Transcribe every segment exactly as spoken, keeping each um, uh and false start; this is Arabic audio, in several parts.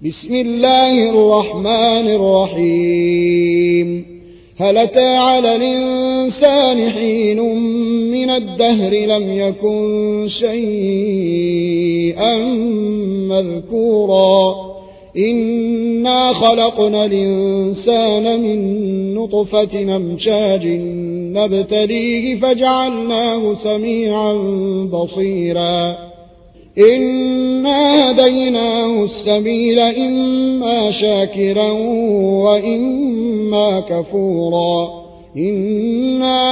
بسم الله الرحمن الرحيم. هل أتى على الإنسان حين من الدهر لم يكن شيئا مذكورا إنا خلقنا الإنسان من نطفة أمشاج نبتليه فجعلناه سميعا بصيرا إنا هديناه السبيل إما شاكرا وإما كفورا إنا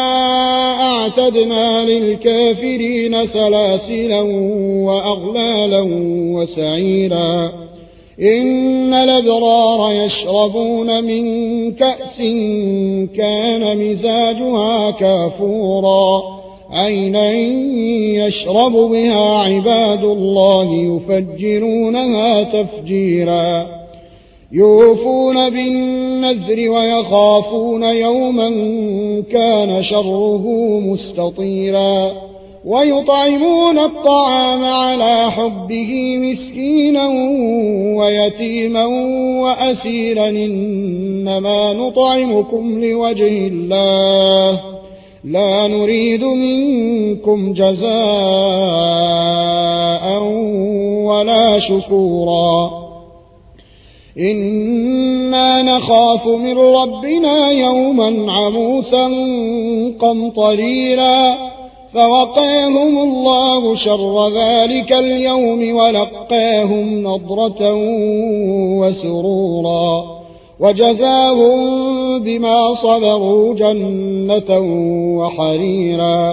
أعتدنا للكافرين سلاسلا وأغلالا وسعيرا إن الأبرار يشربون من كأس كان مزاجها كافورا عينا يشرب بها عباد الله يفجرونها تفجيرا يوفون بالنذر ويخافون يوما كان شره مستطيرا ويطعمون الطعام على حبه مسكينا ويتيما وأسيرا إنما نطعمكم لوجه الله لا نريد منكم جزاء ولا شكورا إنا نخاف من ربنا يوما عبوسا قمطريرا فوقاهم الله شر ذلك اليوم ولقاهم نضرة وسرورا وجزاهم بما صبروا جنة وحريرا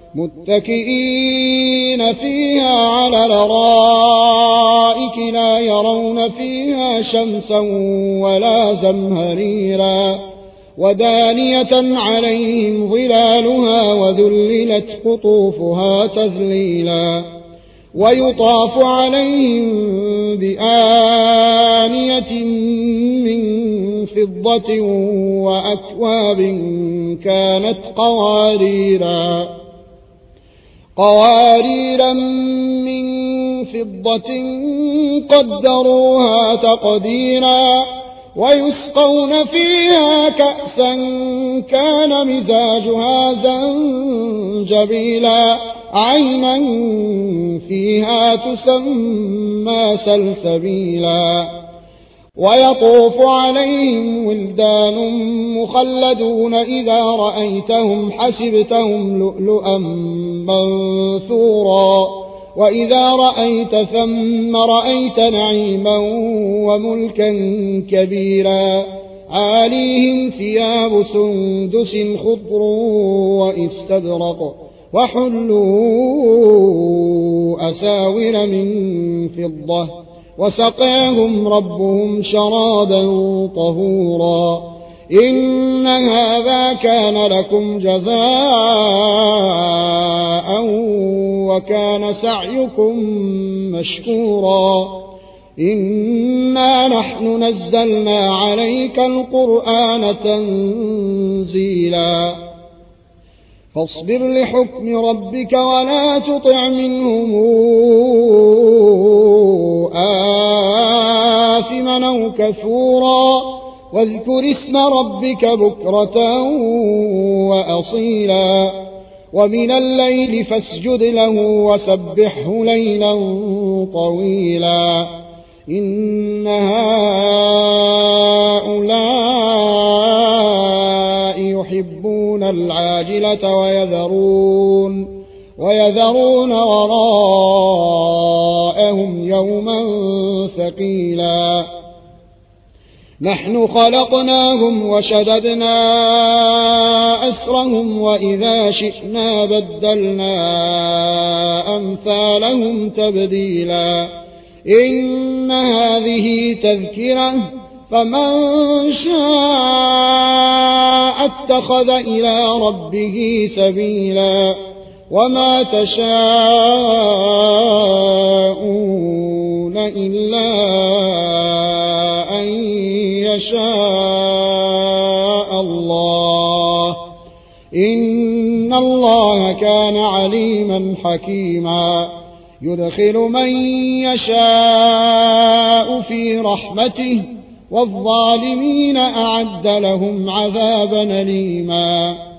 متكئين فيها على الأرائك لا يرون فيها شمسا ولا زمهريرا ودانية عليهم ظلالها وذللت قطوفها تذليلا ويطاف عليهم بآنية من فضة وأكواب كانت قواريرا قواريرا من فضة قدروها تقديرا ويسقون فيها كأسا كان مزاجها زنجبيلا عينا فيها تسمى سلسبيلا ويطوف عليهم ولدان مخلدون إذا رأيتهم حسبتهم لؤلؤا منثورا وإذا رأيت ثم رأيت نعيما وملكا كبيرا عاليهم ثياب سندس خضر واستبرق وحلوا أساور من فضة وسقاهم ربهم شرابا طهورا إن هذا كان لكم جزاء وكان سعيكم مشكورا إنا نحن نزلنا عليك القرآن تنزيلا فاصبر لحكم ربك ولا تطع منهم آثما أو كفورا واذكر اسم ربك بكرة وأصيلا ومن الليل فاسجد له وسبحه ليلا طويلا إن هؤلاء يحبون العاجلة ويذرون ويذرون وراءهم يوما ثقيلا نحن خلقناهم وشددنا أسرهم وإذا شئنا بدلنا أمثالهم تبديلا إن هذه تذكرة فمن شاء اتخذ إلى ربه سبيلا وما تشاءون إلا أن يشاء الله إن الله كان عليما حكيما يدخل من يشاء في رحمته والظالمين أعد لهم عذابا أليما